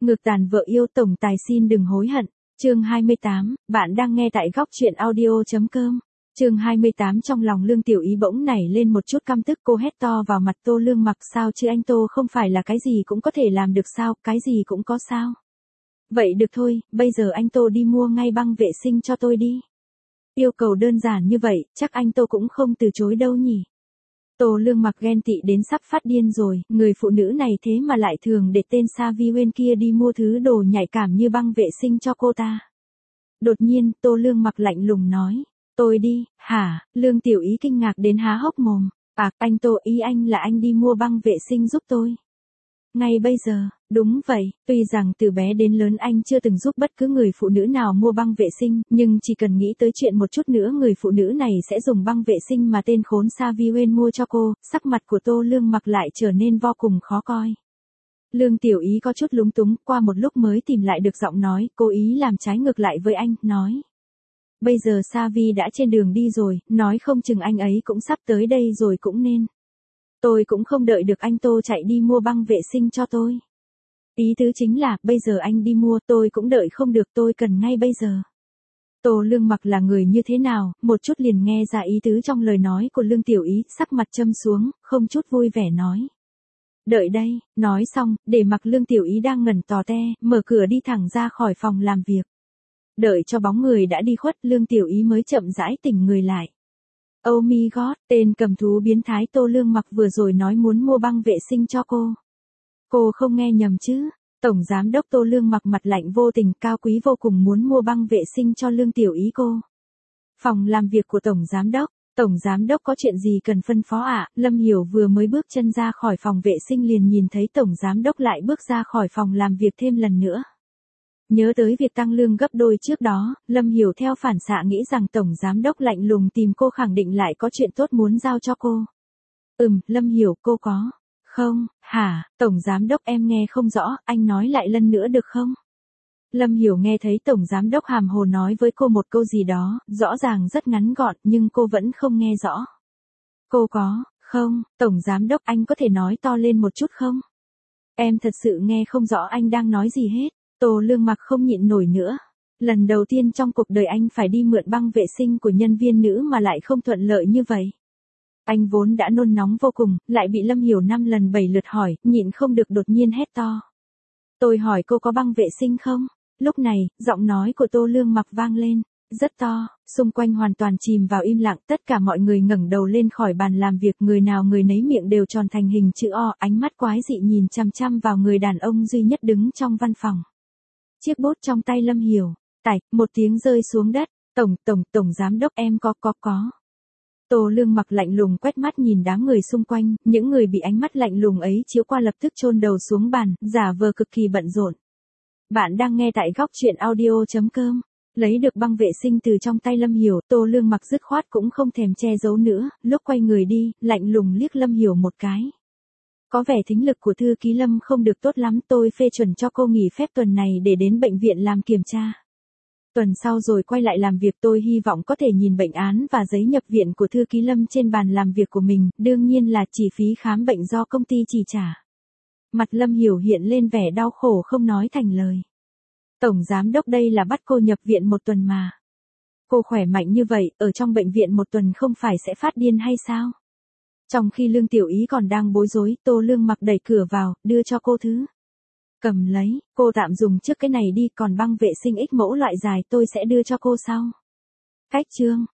Ngược tàn vợ yêu tổng tài xin đừng hối hận. Chương 28, bạn đang nghe tại góc truyện audio.com. Chương 28 trong lòng Lương Tiểu Ý bỗng nảy lên một chút căm tức, cô hét to vào mặt Tô Lương Mặc, sao chứ anh Tô không phải là cái gì cũng có thể làm được sao, cái gì cũng có sao. Vậy được thôi, bây giờ anh Tô đi mua ngay băng vệ sinh cho tôi đi. Yêu cầu đơn giản như vậy, chắc anh Tô cũng không từ chối đâu nhỉ. Tô Lương Mặc ghen tị đến sắp phát điên rồi, người phụ nữ này thế mà lại thường để tên Sa Vi Huyên kia đi mua thứ đồ nhạy cảm như băng vệ sinh cho cô ta. Đột nhiên, Tô Lương Mặc lạnh lùng nói, tôi đi, hả? Lương Tiểu Ý kinh ngạc đến há hốc mồm, anh Tô, ý anh là anh đi mua băng vệ sinh giúp tôi. Ngay bây giờ, đúng vậy, tuy rằng từ bé đến lớn anh chưa từng giúp bất cứ người phụ nữ nào mua băng vệ sinh, nhưng chỉ cần nghĩ tới chuyện một chút nữa người phụ nữ này sẽ dùng băng vệ sinh mà tên khốn Sa Vi Huyên mua cho cô, sắc mặt của Tô Lương Mặc lại trở nên vô cùng khó coi. Lương Tiểu Ý có chút lúng túng, qua một lúc mới tìm lại được giọng nói, cố ý làm trái ngược lại với anh, nói. Bây giờ Sa Vi đã trên đường đi rồi, nói không chừng anh ấy cũng sắp tới đây rồi cũng nên. Tôi cũng không đợi được anh Tô chạy đi mua băng vệ sinh cho tôi. Ý tứ chính là, bây giờ anh đi mua, tôi cũng đợi không được, tôi cần ngay bây giờ. Tô Lương Mặc là người như thế nào, một chút liền nghe ra ý tứ trong lời nói của Lương Tiểu Ý, sắc mặt châm xuống, không chút vui vẻ nói. Đợi đây, nói xong, để mặc Lương Tiểu Ý đang ngẩn tò te, mở cửa đi thẳng ra khỏi phòng làm việc. Đợi cho bóng người đã đi khuất, Lương Tiểu Ý mới chậm rãi tỉnh người lại. Oh my god, tên cầm thú biến thái Tô Lương Mặc vừa rồi nói muốn mua băng vệ sinh cho cô. Cô không nghe nhầm chứ? Tổng giám đốc Tô Lương Mặc mặt lạnh vô tình, cao quý vô cùng muốn mua băng vệ sinh cho Lương Tiểu Ý cô. Phòng làm việc của Tổng giám đốc có chuyện gì cần phân phó ạ? Lâm Hiểu vừa mới bước chân ra khỏi phòng vệ sinh liền nhìn thấy tổng giám đốc lại bước ra khỏi phòng làm việc thêm lần nữa. Nhớ tới việc tăng lương gấp đôi trước đó, Lâm Hiểu theo phản xạ nghĩ rằng tổng giám đốc lạnh lùng tìm cô khẳng định lại có chuyện tốt muốn giao cho cô. Lâm Hiểu, cô có. Không, hả, tổng giám đốc em nghe không rõ, anh nói lại lần nữa được không? Lâm Hiểu nghe thấy tổng giám đốc hàm hồ nói với cô một câu gì đó, rõ ràng rất ngắn gọn nhưng cô vẫn không nghe rõ. Cô có, không, tổng giám đốc anh có thể nói to lên một chút không? Em thật sự nghe không rõ anh đang nói gì hết. Tô Lương Mặc không nhịn nổi nữa. Lần đầu tiên trong cuộc đời anh phải đi mượn băng vệ sinh của nhân viên nữ mà lại không thuận lợi như vậy. Anh vốn đã nôn nóng vô cùng, lại bị Lâm Hiểu 5 lần 7 lượt hỏi, nhịn không được đột nhiên hét to. Tôi hỏi cô có băng vệ sinh không? Lúc này, giọng nói của Tô Lương Mặc vang lên, rất to, xung quanh hoàn toàn chìm vào im lặng, tất cả mọi người ngẩng đầu lên khỏi bàn làm việc, người nào người nấy miệng đều tròn thành hình chữ O, ánh mắt quái dị nhìn chằm chằm vào người đàn ông duy nhất đứng trong văn phòng. Chiếc bút trong tay Lâm Hiểu, tạch, một tiếng rơi xuống đất, tổng giám đốc em có. Tô Lương Mặc lạnh lùng quét mắt nhìn đám người xung quanh, những người bị ánh mắt lạnh lùng ấy chiếu qua lập tức chôn đầu xuống bàn, giả vờ cực kỳ bận rộn. Bạn đang nghe tại góc truyện audio.com. Lấy được băng vệ sinh từ trong tay Lâm Hiểu, Tô Lương Mặc dứt khoát cũng không thèm che giấu nữa, lúc quay người đi, lạnh lùng liếc Lâm Hiểu một cái. Có vẻ thính lực của thư ký Lâm không được tốt lắm, tôi phê chuẩn cho cô nghỉ phép tuần này để đến bệnh viện làm kiểm tra. Tuần sau rồi quay lại làm việc, tôi hy vọng có thể nhìn bệnh án và giấy nhập viện của thư ký Lâm trên bàn làm việc của mình, đương nhiên là chi phí khám bệnh do công ty chi trả. Mặt Lâm Hiểu hiện lên vẻ đau khổ không nói thành lời. Tổng giám đốc đây là bắt cô nhập viện một tuần mà. Cô khỏe mạnh như vậy, ở trong bệnh viện một tuần không phải sẽ phát điên hay sao? Trong khi Lương Tiểu Ý còn đang bối rối, Tô Lương Mặc đẩy cửa vào, đưa cho cô thứ. Cầm lấy, cô tạm dùng trước cái này đi, còn băng vệ sinh X mẫu loại dài tôi sẽ đưa cho cô sau. Cách chương,